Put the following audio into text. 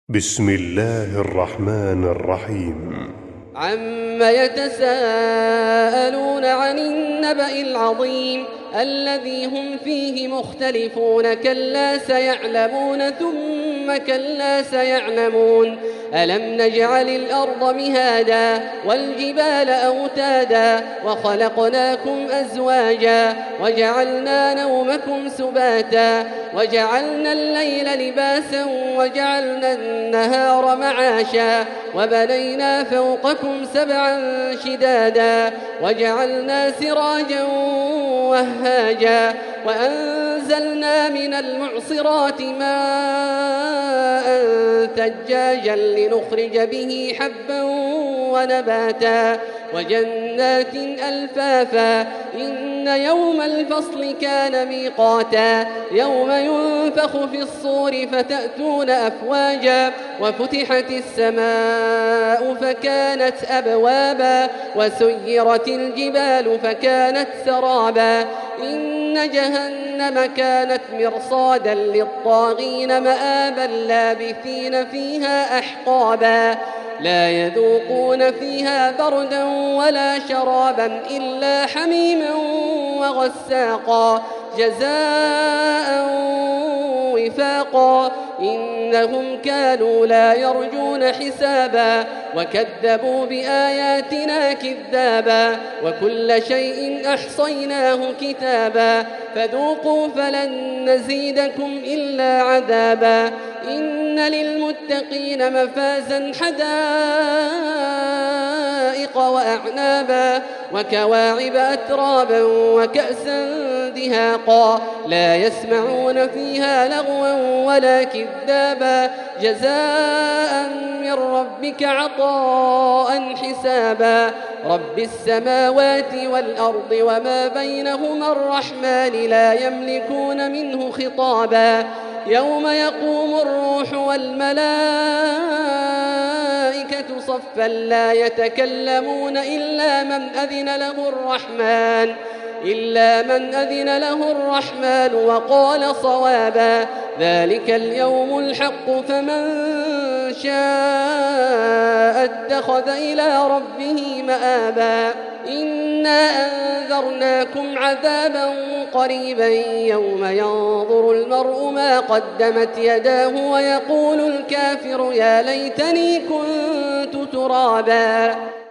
بسم الله الرحمن الرحيم. عم يتساءلون عن النبأ العظيم الذي هم فيه مختلفون كلا سيعلمون ثم كلا سيعلمون ألم نجعل الأرض مهادا والجبال أوتادا وخلقناكم أزواجا وجعلنا نومكم سباتا وجعلنا الليل لباسا وجعلنا النهار معاشا وبنينا فوقكم سبعا شدادا وجعلنا سراجا وهاجا وأنزلنا من المعصرات ماء ثجاجا لنخرج به حبا ونباتا وجنات ألفافا إن يوم الفصل كان ميقاتا يوم ينفخ في الصور فتأتون أفواجا وفتحت السماء فكانت أبوابا وسيرت الجبال فكانت سرابا إن جهنم كانت مرصادا للطاغين مآبا لابثين فيها أحقابا لا يذوقون فيها بردا ولا شرابا إلا حميما وغساقا جزاء وفاقا إنهم كانوا لا يرجون حسابا وكذبوا بآياتنا كذابا وكل شيء أحصيناه كتابا فذوقوا فلن نزيدكم إلا عذابا إن للمتقين مفازا حدائق وأعنابا وكواعب أترابا وكأسا دهاقا لا يسمعون فيها لغوا ولا كذابا جزاء من ربك عطاء حسابا رب السماوات والأرض وما بينهما الرحمن لا يملكون منه خطابا يوم يقوم الروح والملائكة صفا لا يتكلمون إلا من أذن له الرحمن وقال صوابا ذلك اليوم الحق فمن شاء اتخذ إلى ربه مآبا إنا أنذرناكم عذابا قريبا يوم ينظر المرء ما قدمت يداه ويقول الكافر يا ليتني كنت ترابا.